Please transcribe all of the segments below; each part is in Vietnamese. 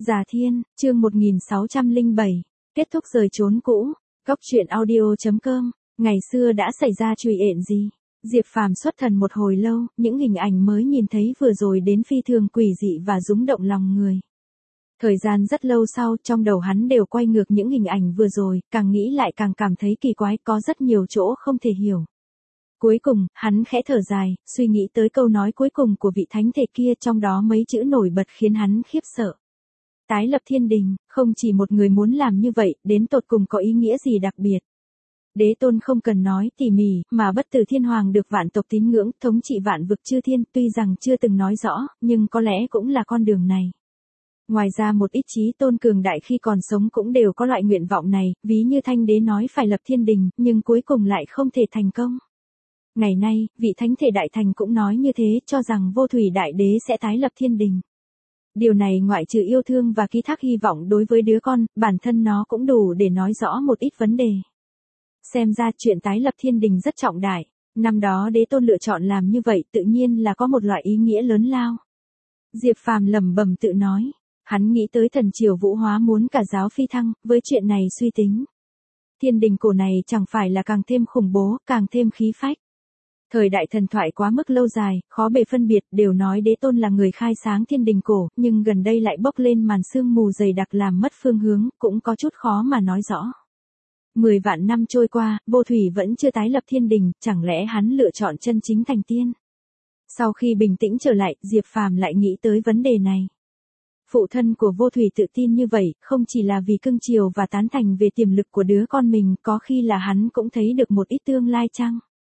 Già Thiên, chương 1607, kết thúc rời chốn cũ. Góc truyện audio.com. Ngày xưa đã xảy ra chuyện gì? Diệp Phàm xuất thần một hồi lâu, những hình ảnh mới nhìn thấy vừa rồi đến phi thường quỷ dị và rúng động lòng người. Thời gian rất lâu sau, trong đầu hắn đều quay ngược những hình ảnh vừa rồi, càng nghĩ lại càng cảm thấy kỳ quái, có rất nhiều chỗ không thể hiểu. Cuối cùng, hắn khẽ thở dài, suy nghĩ tới câu nói cuối cùng của vị thánh thể kia, trong đó mấy chữ nổi bật khiến hắn khiếp sợ. Tái lập thiên đình, không chỉ một người muốn làm như vậy, đến tột cùng có ý nghĩa gì đặc biệt. Đế tôn không cần nói tỉ mỉ, mà bất tử thiên hoàng được vạn tộc tín ngưỡng, thống trị vạn vực chư thiên, tuy rằng chưa từng nói rõ, nhưng có lẽ cũng là con đường này. Ngoài ra một ít chí tôn cường đại khi còn sống cũng đều có loại nguyện vọng này, ví như Thanh đế nói phải lập thiên đình, nhưng cuối cùng lại không thể thành công. Ngày nay, vị thánh thể đại thành cũng nói như thế, cho rằng vô thủy đại đế sẽ tái lập thiên đình. Điều này ngoại trừ yêu thương và ký thác hy vọng đối với đứa con, bản thân nó cũng đủ để nói rõ một ít vấn đề. Xem ra chuyện tái lập thiên đình rất trọng đại, năm đó đế tôn lựa chọn làm như vậy tự nhiên là có một loại ý nghĩa lớn lao. Diệp Phàm lẩm bẩm tự nói, hắn nghĩ tới thần triều Vũ Hóa muốn cả giáo phi thăng, với chuyện này suy tính. Thiên đình cổ này chẳng phải là càng thêm khủng bố, càng thêm khí phách. Thời đại thần thoại quá mức lâu dài, khó bề phân biệt, đều nói đế tôn là người khai sáng thiên đình cổ, nhưng gần đây lại bốc lên màn sương mù dày đặc làm mất phương hướng, cũng có chút khó mà nói rõ. 10 vạn năm trôi qua, vô thủy vẫn chưa tái lập thiên đình, chẳng lẽ hắn lựa chọn chân chính thành tiên? Sau khi bình tĩnh trở lại, Diệp Phàm lại nghĩ tới vấn đề này. Phụ thân của vô thủy tự tin như vậy, không chỉ là vì cưng chiều và tán thành về tiềm lực của đứa con mình, có khi là hắn cũng thấy được một ít tương lai chăng?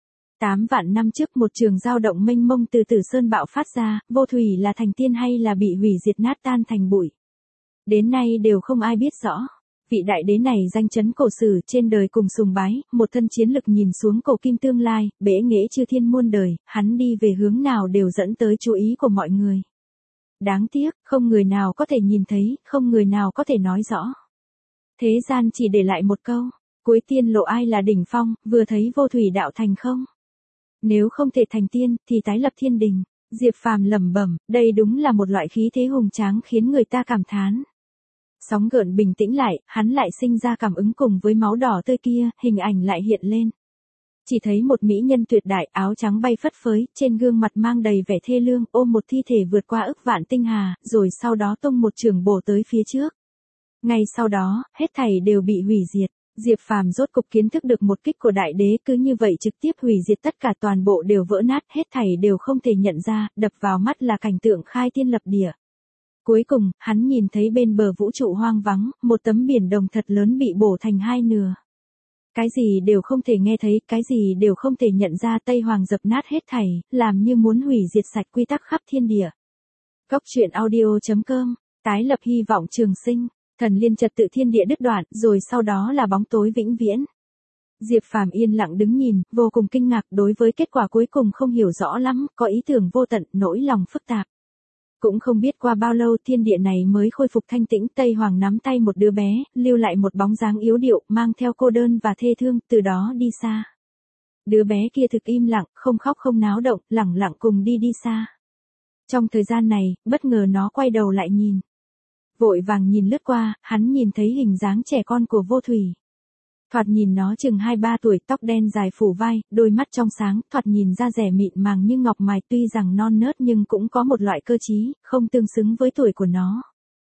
8 vạn năm trước một trường dao động mênh mông từ Tử Sơn bạo phát ra, vô thủy là thành tiên hay là bị hủy diệt nát tan thành bụi. Đến nay đều không ai biết rõ. Vị đại đế này danh chấn cổ sử, trên đời cùng sùng bái, một thân chiến lực nhìn xuống cổ kim tương lai, bể nghệ chư thiên muôn đời, hắn đi về hướng nào đều dẫn tới chú ý của mọi người. Đáng tiếc, không người nào có thể nhìn thấy, không người nào có thể nói rõ. Thế gian chỉ để lại một câu, cuối tiên lộ ai là đỉnh phong, vừa thấy vô thủy đạo thành không? Nếu không thể thành tiên, thì tái lập thiên đình. Diệp Phàm lẩm bẩm, đây đúng là một loại khí thế hùng tráng khiến người ta cảm thán. Sóng gợn bình tĩnh lại, hắn lại sinh ra cảm ứng cùng với máu đỏ tươi kia, hình ảnh lại hiện lên. Chỉ thấy một mỹ nhân tuyệt đại, áo trắng bay phất phới, trên gương mặt mang đầy vẻ thê lương, ôm một thi thể vượt qua ức vạn tinh hà, rồi sau đó tung một chưởng bổ tới phía trước. Ngay sau đó, hết thảy đều bị hủy diệt. Diệp Phàm rốt cục kiến thức được một kích của đại đế, cứ như vậy trực tiếp hủy diệt tất cả, toàn bộ đều vỡ nát, hết thảy đều không thể nhận ra, đập vào mắt là cảnh tượng khai thiên lập địa. Cuối cùng, hắn nhìn thấy bên bờ vũ trụ hoang vắng, một tấm biển đồng thật lớn bị bổ thành hai nửa. Cái gì đều không thể nghe thấy, cái gì đều không thể nhận ra, Tây Hoàng dập nát hết thảy, làm như muốn hủy diệt sạch quy tắc khắp thiên địa. Góc truyện audio.com, tái lập hy vọng trường sinh, thần liên trật tự thiên địa đứt đoạn, rồi sau đó là bóng tối vĩnh viễn. Diệp Phàm yên lặng đứng nhìn, vô cùng kinh ngạc đối với kết quả cuối cùng, không hiểu rõ lắm, có ý tưởng vô tận, nỗi lòng phức tạp. Cũng không biết qua bao lâu thiên địa này mới khôi phục thanh tĩnh, Tây Hoàng nắm tay một đứa bé, lưu lại một bóng dáng yếu điệu, mang theo cô đơn và thê thương, từ đó đi xa. Đứa bé kia thực im lặng, không khóc không náo động, lẳng lặng cùng đi xa. Trong thời gian này, bất ngờ nó quay đầu lại nhìn. Vội vàng nhìn lướt qua, hắn nhìn thấy hình dáng trẻ con của vô thủy. Thoạt nhìn nó chừng 2-3 tuổi, tóc đen dài phủ vai, đôi mắt trong sáng, thoạt nhìn da dẻ mịn màng như ngọc mài, tuy rằng non nớt nhưng cũng có một loại cơ trí, không tương xứng với tuổi của nó.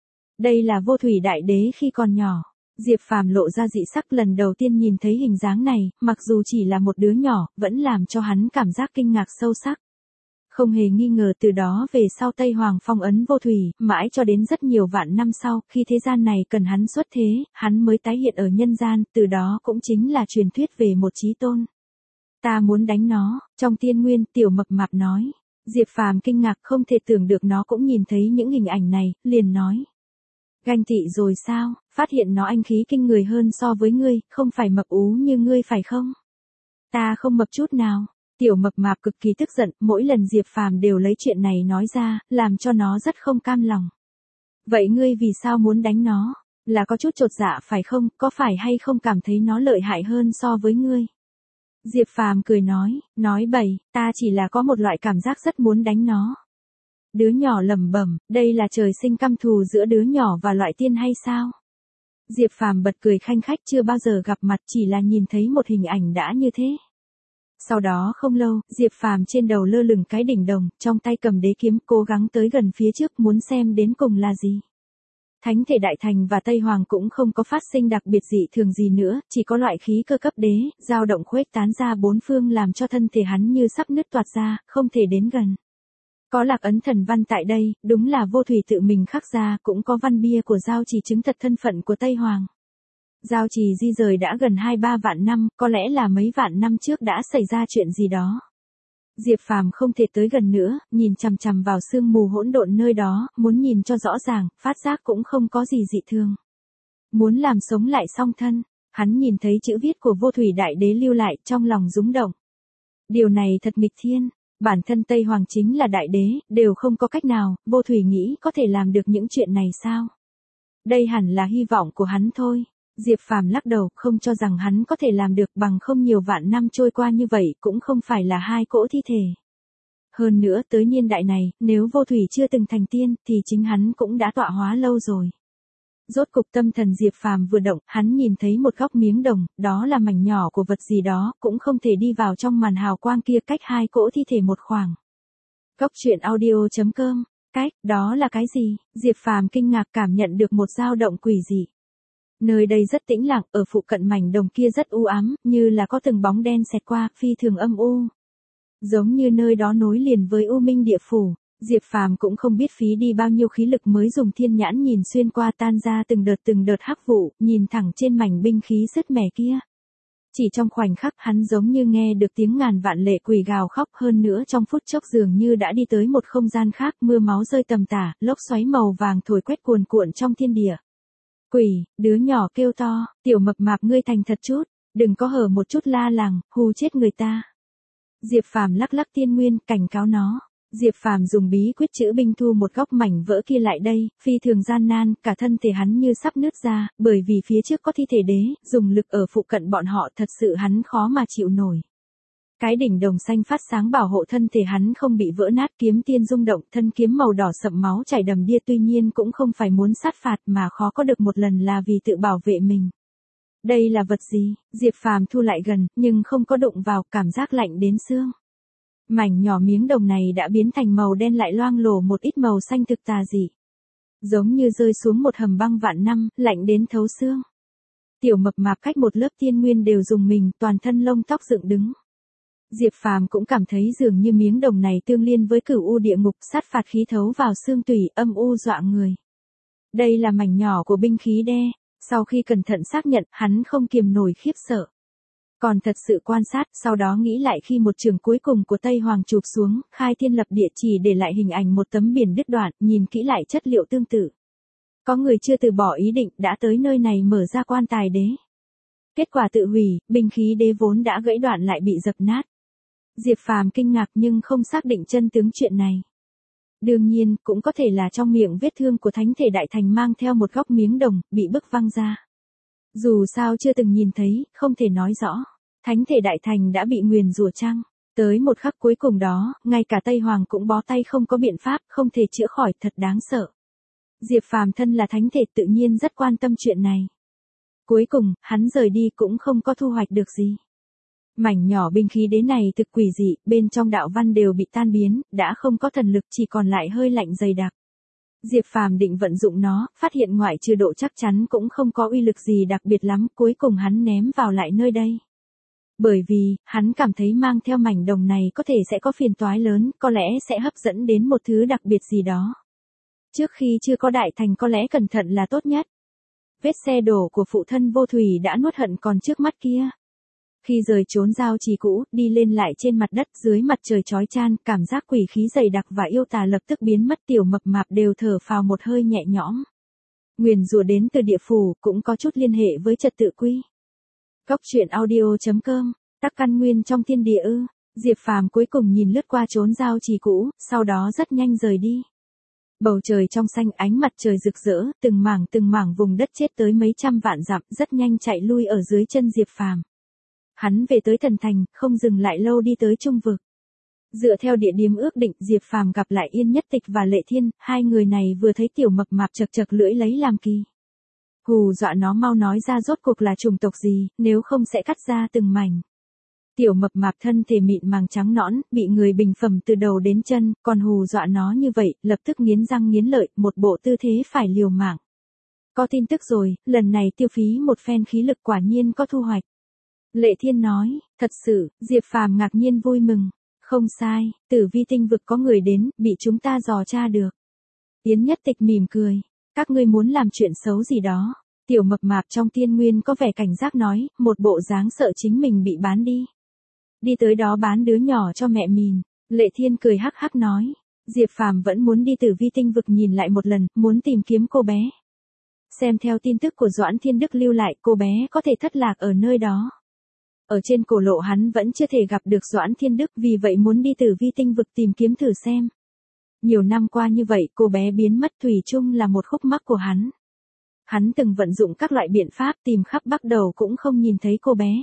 Đây là vô thủy đại đế khi còn nhỏ. Diệp Phàm lộ ra dị sắc, lần đầu tiên nhìn thấy hình dáng này, mặc dù chỉ là một đứa nhỏ, vẫn làm cho hắn cảm giác kinh ngạc sâu sắc. Không hề nghi ngờ từ đó về sau Tây Hoàng phong ấn vô thủy, mãi cho đến rất nhiều vạn năm sau, khi thế gian này cần hắn xuất thế, hắn mới tái hiện ở nhân gian, từ đó cũng chính là truyền thuyết về một chí tôn. Ta muốn đánh nó, trong tiên nguyên, tiểu mập mạp nói. Diệp Phàm kinh ngạc không thể tưởng được nó cũng nhìn thấy những hình ảnh này, liền nói. Ganh tị rồi sao, phát hiện nó anh khí kinh người hơn so với ngươi, không phải mập ú như ngươi phải không? Ta không mập chút nào. Tiểu mập mạp cực kỳ tức giận, mỗi lần Diệp Phàm đều lấy chuyện này nói ra, làm cho nó rất không cam lòng. Vậy ngươi vì sao muốn đánh nó? Là có chút chột dạ phải không, có phải hay không cảm thấy nó lợi hại hơn so với ngươi? Diệp Phàm cười nói bậy, ta chỉ là có một loại cảm giác rất muốn đánh nó. Đứa nhỏ lẩm bẩm, đây là trời sinh căm thù giữa đứa nhỏ và loại tiên hay sao? Diệp Phàm bật cười khanh khách, chưa bao giờ gặp mặt, chỉ là nhìn thấy một hình ảnh đã như thế. Sau đó không lâu, Diệp Phàm trên đầu lơ lửng cái đỉnh đồng, trong tay cầm đế kiếm, cố gắng tới gần phía trước muốn xem đến cùng là gì. Thánh thể Đại Thành và Tây Hoàng cũng không có phát sinh đặc biệt dị thường gì nữa, chỉ có loại khí cơ cấp đế, dao động khuếch tán ra bốn phương làm cho thân thể hắn như sắp nứt toạc ra, không thể đến gần. Có lạc ấn thần văn tại đây, đúng là vô thủy tự mình khắc ra, cũng có văn bia của giao trì chứng thật thân phận của Tây Hoàng. Giao trì di rời đã gần 2-3 vạn năm, có lẽ là mấy vạn năm trước đã xảy ra chuyện gì đó. Diệp Phàm không thể tới gần nữa, nhìn chằm chằm vào sương mù hỗn độn nơi đó, muốn nhìn cho rõ ràng, phát giác cũng không có gì dị thường. Muốn làm sống lại song thân, hắn nhìn thấy chữ viết của vô thủy đại đế lưu lại, trong lòng rúng động. Điều này thật nghịch thiên, bản thân Tây Hoàng chính là đại đế, đều không có cách nào, vô thủy nghĩ có thể làm được những chuyện này sao? Đây hẳn là hy vọng của hắn thôi. Diệp Phàm lắc đầu, không cho rằng hắn có thể làm được, bằng không nhiều vạn năm trôi qua như vậy cũng không phải là hai cỗ thi thể. Hơn nữa tới niên đại này, nếu vô thủy chưa từng thành tiên, thì chính hắn cũng đã tọa hóa lâu rồi. Rốt cục tâm thần Diệp Phàm vừa động, hắn nhìn thấy một góc miếng đồng, đó là mảnh nhỏ của vật gì đó, cũng không thể đi vào trong màn hào quang kia, cách hai cỗ thi thể một khoảng. Góc truyện audio.com, cách, đó là cái gì? Diệp Phàm kinh ngạc cảm nhận được một dao động quỷ dị. Nơi đây rất tĩnh lặng, ở phụ cận mảnh đồng kia rất u ám, như là có từng bóng đen xẹt qua, phi thường âm u. Giống như nơi đó nối liền với U Minh địa phủ. Diệp Phàm cũng không biết phí đi bao nhiêu khí lực mới dùng thiên nhãn nhìn xuyên qua, tan ra từng đợt hắc vụ, nhìn thẳng trên mảnh binh khí sứt mẻ kia. Chỉ trong khoảnh khắc hắn giống như nghe được tiếng ngàn vạn lệ quỷ gào khóc, hơn nữa trong phút chốc dường như đã đi tới một không gian khác, mưa máu rơi tầm tả, lốc xoáy màu vàng thổi quét cuồn cuộn trong thiên địa. Quỷ, đứa nhỏ kêu to, tiểu mập mạp ngươi thành thật chút, đừng có hở một chút la làng, hù chết người ta. Diệp Phàm lắc lắc tiên nguyên, cảnh cáo nó. Diệp Phàm dùng bí quyết chữ binh thu một góc mảnh vỡ kia lại đây, phi thường gian nan, cả thân thể hắn như sắp nứt ra, bởi vì phía trước có thi thể đế, dùng lực ở phụ cận bọn họ thật sự hắn khó mà chịu nổi. Cái đỉnh đồng xanh phát sáng bảo hộ thân thể hắn không bị vỡ nát, kiếm tiên rung động, thân kiếm màu đỏ sậm máu chảy đầm đìa, tuy nhiên cũng không phải muốn sát phạt mà khó có được một lần là vì tự bảo vệ mình. Đây là vật gì? Diệp Phàm thu lại gần, nhưng không có đụng vào, cảm giác lạnh đến xương. Mảnh nhỏ miếng đồng này đã biến thành màu đen, lại loang lổ một ít màu xanh thực tà dị. Giống như rơi xuống một hầm băng vạn năm, lạnh đến thấu xương. Tiểu mập mạp cách một lớp tiên nguyên đều dùng mình, toàn thân lông tóc dựng đứng. Diệp Phàm cũng cảm thấy dường như miếng đồng này tương liên với cửu u địa ngục, sát phạt khí thấu vào xương tủy, âm u dọa người. Đây là mảnh nhỏ của binh khí đe, sau khi cẩn thận xác nhận, hắn không kiềm nổi khiếp sợ. Còn thật sự quan sát, sau đó nghĩ lại khi một trường cuối cùng của Tây Hoàng chụp xuống, khai thiên lập địa chỉ để lại hình ảnh một tấm biển đứt đoạn, nhìn kỹ lại chất liệu tương tự. Có người chưa từ bỏ ý định, đã tới nơi này mở ra quan tài đế. Kết quả tự hủy, binh khí đế vốn đã gãy đoạn lại bị dập nát. Diệp Phàm kinh ngạc nhưng không xác định chân tướng chuyện này. Đương nhiên, cũng có thể là trong miệng vết thương của Thánh thể Đại Thành mang theo một góc miếng đồng, bị bức văng ra. Dù sao chưa từng nhìn thấy, không thể nói rõ. Thánh thể Đại Thành đã bị nguyền rủa chăng? Tới một khắc cuối cùng đó, ngay cả Tây Hoàng cũng bó tay không có biện pháp, không thể chữa khỏi, thật đáng sợ. Diệp Phàm thân là thánh thể tự nhiên rất quan tâm chuyện này. Cuối cùng, hắn rời đi cũng không có thu hoạch được gì. Mảnh nhỏ binh khí đế này thực quỷ dị, bên trong đạo văn đều bị tan biến, đã không có thần lực, chỉ còn lại hơi lạnh dày đặc. Diệp Phàm định vận dụng nó, phát hiện ngoại trừ độ chắc chắn cũng không có uy lực gì đặc biệt lắm, cuối cùng hắn ném vào lại nơi đây. Bởi vì, hắn cảm thấy mang theo mảnh đồng này có thể sẽ có phiền toái lớn, có lẽ sẽ hấp dẫn đến một thứ đặc biệt gì đó. Trước khi chưa có đại thành có lẽ cẩn thận là tốt nhất. Vết xe đổ của phụ thân vô thủy đã nuốt hận còn trước mắt kia. Khi rời trốn giao trì cũ, đi lên lại trên mặt đất dưới mặt trời chói chan, cảm giác quỷ khí dày đặc và yêu tà lập tức biến mất, tiểu mập mạp đều thở phào một hơi nhẹ nhõm. Nguyền rủa đến từ địa phủ, cũng có chút liên hệ với trật tự quy. Góc truyện audio.com, tắc căn nguyên trong thiên địa ư. Diệp Phàm cuối cùng nhìn lướt qua trốn giao trì cũ, sau đó rất nhanh rời đi. Bầu trời trong xanh, ánh mặt trời rực rỡ, từng mảng vùng đất chết tới mấy trăm vạn dặm, rất nhanh chạy lui ở dưới chân Diệp Phàm. Hắn về tới thần thành, không dừng lại lâu đi tới trung vực. Dựa theo địa điểm ước định, Diệp Phàm gặp lại Yên Nhất Tịch và Lệ Thiên, hai người này vừa thấy tiểu mập mạp chật chật lưỡi lấy làm kỳ. Hù dọa nó mau nói ra rốt cuộc là chủng tộc gì, nếu không sẽ cắt ra từng mảnh. Tiểu mập mạp thân thể mịn màng trắng nõn, bị người bình phẩm từ đầu đến chân, còn hù dọa nó như vậy, lập tức nghiến răng nghiến lợi, một bộ tư thế phải liều mạng. Có tin tức rồi, lần này tiêu phí một phen khí lực quả nhiên có thu hoạch. Lệ Thiên nói, thật sự, Diệp Phàm ngạc nhiên vui mừng. Không sai, Tử Vi tinh vực có người đến, bị chúng ta dò tra được. Yến Nhất Tịch mỉm cười, các ngươi muốn làm chuyện xấu gì đó. Tiểu mập mạp trong tiên nguyên có vẻ cảnh giác nói, một bộ dáng sợ chính mình bị bán đi. Đi tới đó bán đứa nhỏ cho mẹ mình. Lệ Thiên cười hắc hắc nói, Diệp Phàm vẫn muốn đi Tử Vi tinh vực nhìn lại một lần, muốn tìm kiếm cô bé. Xem theo tin tức của Doãn Thiên Đức lưu lại, cô bé có thể thất lạc ở nơi đó. Ở trên cổ lộ hắn vẫn chưa thể gặp được Doãn Thiên Đức, vì vậy muốn đi Tử Vi tinh vực tìm kiếm thử xem. Nhiều năm qua như vậy, cô bé biến mất thủy chung là một khúc mắc của hắn. Hắn từng vận dụng các loại biện pháp tìm khắp Bắc Đầu cũng không nhìn thấy cô bé.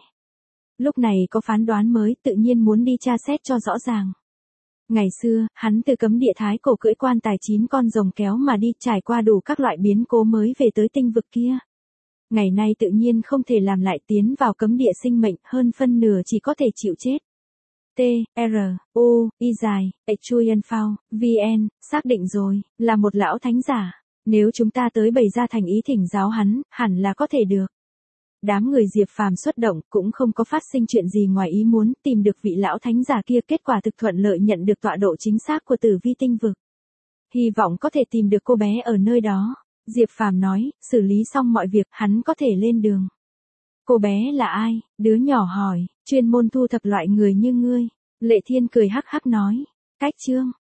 Lúc này có phán đoán mới, tự nhiên muốn đi tra xét cho rõ ràng. Ngày xưa, hắn từ cấm địa Thái Cổ cưỡi quan tài 9 con rồng kéo mà đi, trải qua đủ các loại biến cố mới về tới tinh vực kia. Ngày nay tự nhiên không thể làm lại, tiến vào cấm địa sinh mệnh, hơn phân nửa chỉ có thể chịu chết. T, R, U, Y dài, Chuyen Phao, VN, xác định rồi, là một lão thánh giả. Nếu chúng ta tới bày ra thành ý thỉnh giáo hắn, hẳn là có thể được. Đám người Diệp Phàm xuất động, cũng không có phát sinh chuyện gì ngoài ý muốn, tìm được vị lão thánh giả kia, kết quả thực thuận lợi nhận được tọa độ chính xác của Tử Vi tinh vực. Hy vọng có thể tìm được cô bé ở nơi đó. Diệp Phàm nói, xử lý xong mọi việc, hắn có thể lên đường. Cô bé là ai? Đứa nhỏ hỏi, chuyên môn thu thập loại người như ngươi. Lệ Thiên cười hắc hắc nói, cách chương.